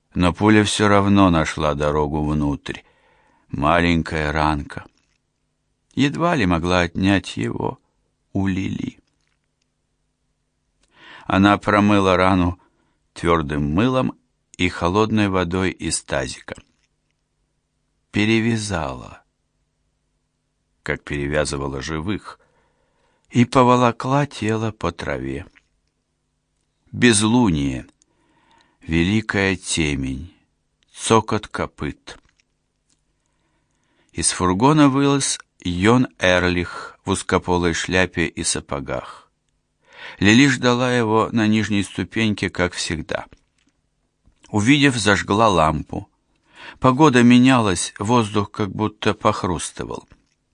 но пуля все равно нашла дорогу внутрь. Маленькая ранка. Едва ли могла отнять его у Лили. Она промыла рану твердым мылом и холодной водой из тазика. Перевязала, как перевязывала живых, и поволокла тело по траве. Безлуние, великая темень, цокот копыт. Из фургона вылез Йон Эрлих в узкополой шляпе и сапогах. Лили ждала его на нижней ступеньке, как всегда. Увидев, зажгла лампу. Погода менялась, воздух как будто похрустывал.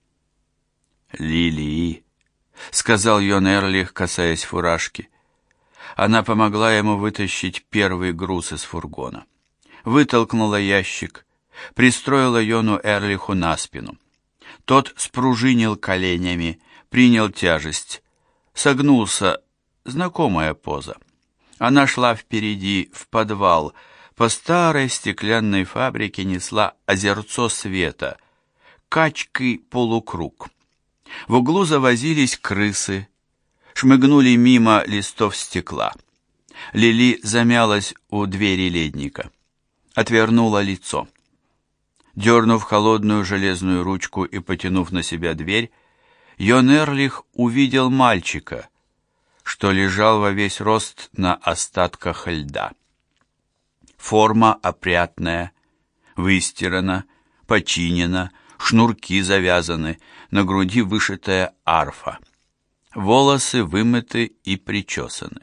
«Лили», — сказал Йон Эрлих, касаясь фуражки. Она помогла ему вытащить первый груз из фургона. Вытолкнула ящик, пристроила Йону Эрлиху на спину. Тот спружинил коленями, принял тяжесть, согнулся, знакомая поза. Она шла впереди, в подвал, по старой стеклянной фабрике несла озерцо света, качкой полукруг. В углу завозились крысы, шмыгнули мимо листов стекла. Лили замялась у двери ледника, отвернула лицо. Дернув холодную железную ручку и потянув на себя дверь, Йон Эрлих увидел мальчика, что лежал во весь рост на остатках льда. Форма опрятная, выстирана, починена, шнурки завязаны, на груди вышитая арфа. Волосы вымыты и причесаны.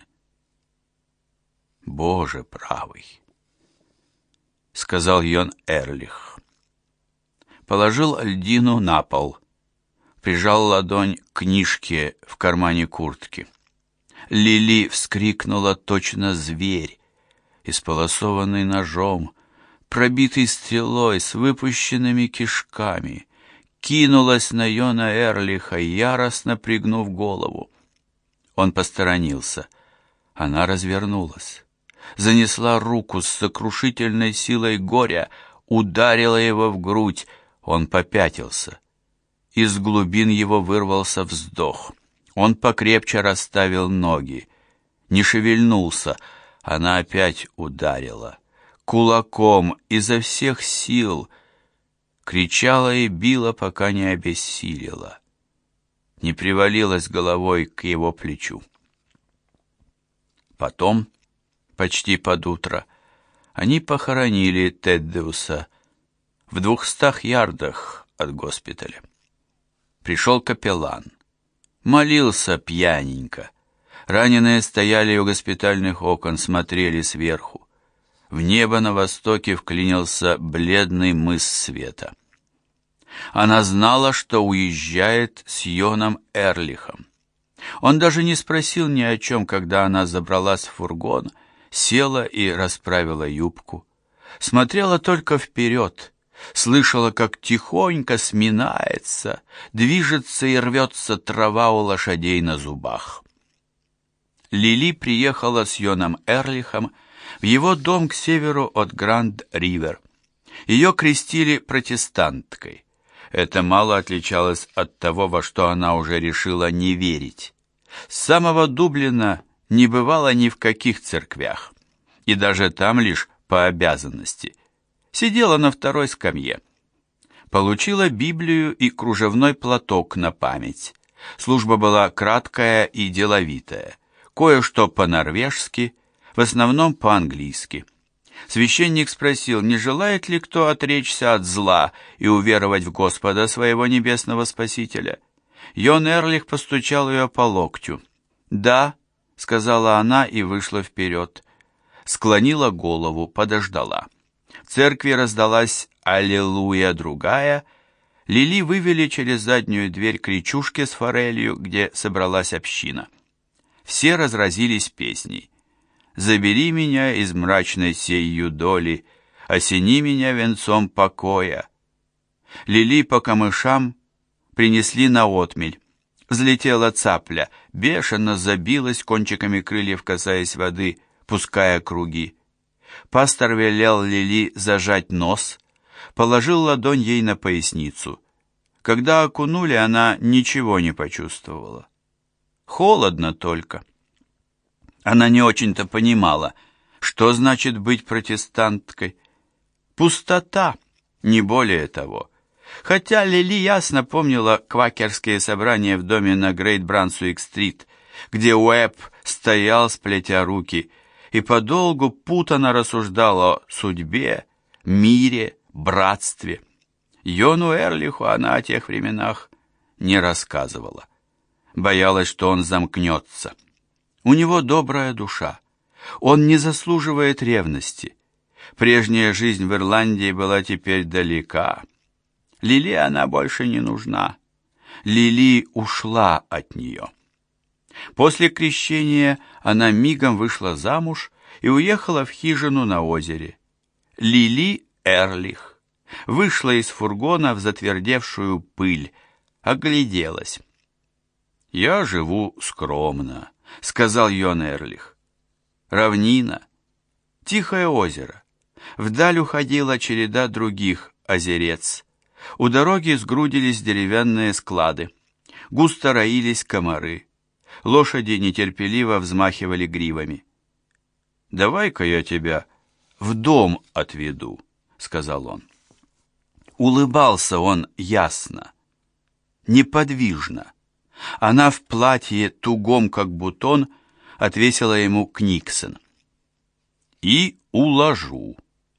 «Боже правый», — сказал Йон Эрлих. Положил льдину на пол, прижал ладонь к книжке в кармане куртки. Лили вскрикнула точно зверь, исполосованный ножом, пробитый стрелой с выпущенными кишками, кинулась на Йона Эрлиха, яростно пригнув голову. Он посторонился. Она развернулась, занесла руку с сокрушительной силой горя, ударила его в грудь. Он попятился. Из глубин его вырвался вздох. Он покрепче расставил ноги, не шевельнулся. Она опять ударила. Кулаком, изо всех сил. Кричала и била, пока не обессилила. Не привалилась головой к его плечу. Потом, почти под утро, они похоронили Теддеуса в 200 ярдах от госпиталя. Пришел капеллан. Молился пьяненько. Раненые стояли у госпитальных окон, смотрели сверху. В небо на востоке вклинился бледный мыс света. Она знала, что уезжает с Йоном Эрлихом. Он даже не спросил ни о чем, когда она забралась в фургон, села и расправила юбку. Смотрела только вперед, слышала, как тихонько сминается, движется и рвется трава у лошадей на зубах. Лили приехала с Йоном Эрлихом в его дом к северу от Гранд-Ривер. Ее крестили протестанткой. Это мало отличалось от того, во что она уже решила не верить. С самого Дублина не бывала ни в каких церквях, и даже там лишь по обязанности. Сидела на второй скамье. Получила Библию и кружевной платок на память. Служба была краткая и деловитая. Кое-что по-норвежски, в основном по-английски. Священник спросил, не желает ли кто отречься от зла и уверовать в Господа своего небесного Спасителя. Йон Эрлих постучал ее по локтю. «Да», — сказала она и вышла вперед. Склонила голову, подождала. В церкви раздалась «Аллилуйя» другая. Лили вывели через заднюю дверь к речушке с форелью, где собралась община. Все разразились песней. «Забери меня из мрачной сей юдоли, осени меня венцом покоя». Лили по камышам принесли на отмель. Взлетела цапля, бешено забилась кончиками крыльев, касаясь воды, пуская круги. Пастор велел Лили зажать нос, положил ладонь ей на поясницу. Когда окунули, она ничего не почувствовала. Холодно только. Она не очень-то понимала, что значит быть протестанткой. Пустота, не более того. Хотя Лили ясно помнила квакерские собрания в доме на Грейт-Брансуик-стрит, где Уэбб стоял, сплетя руки, и подолгу путано рассуждал о судьбе, мире, братстве. Йону Эрлиху она о тех временах не рассказывала. Боялась, что он замкнется. У него добрая душа. Он не заслуживает ревности. Прежняя жизнь в Ирландии была теперь далека. Лили она больше не нужна. Лили ушла от нее. После крещения она мигом вышла замуж и уехала в хижину на озере. Лили Эрлих вышла из фургона в затвердевшую пыль, огляделась. «Я живу скромно», — сказал Йон Эрлих. «Равнина, тихое озеро. Вдаль уходила череда других озерец. У дороги сгрудились деревянные склады. Густо роились комары. Лошади нетерпеливо взмахивали гривами. «Давай-ка я тебя в дом отведу», — сказал он. Улыбался он ясно, неподвижно. Она в платье, тугом как бутон, отвесила ему книксон. «И уложу».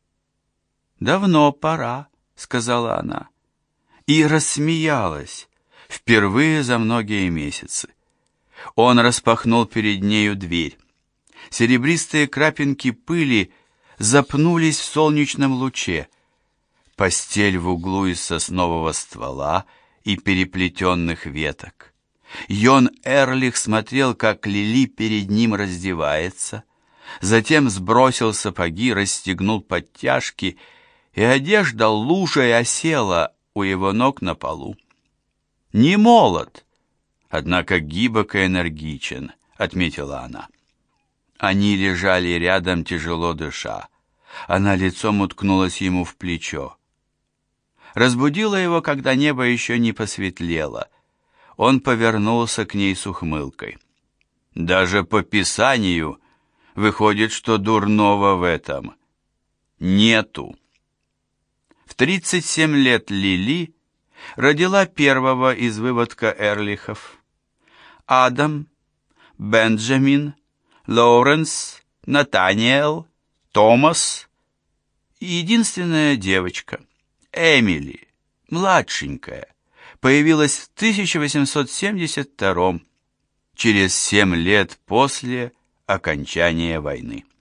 «Давно пора», — сказала она, и рассмеялась, впервые за многие месяцы. Он распахнул перед нею дверь. Серебристые крапинки пыли запнулись в солнечном луче. Постель в углу из соснового ствола и переплетенных веток. Йон Эрлих смотрел, как Лили перед ним раздевается, затем сбросил сапоги, расстегнул подтяжки, и одежда лужей осела у его ног на полу. «Не молод, однако гибок и энергичен», — отметила она. Они лежали рядом, тяжело дыша. Она лицом уткнулась ему в плечо. Разбудила его, когда небо еще не посветлело. Он повернулся к ней с ухмылкой. «Даже по Писанию выходит, что дурного в этом нету». В 37 лет Лили родила первого из выводка Эрлихов. Адам, Бенджамин, Лоуренс, Натаниэл, Томас и единственная девочка, Эмили, младшенькая, появилась в 1872, через 7 лет после окончания войны.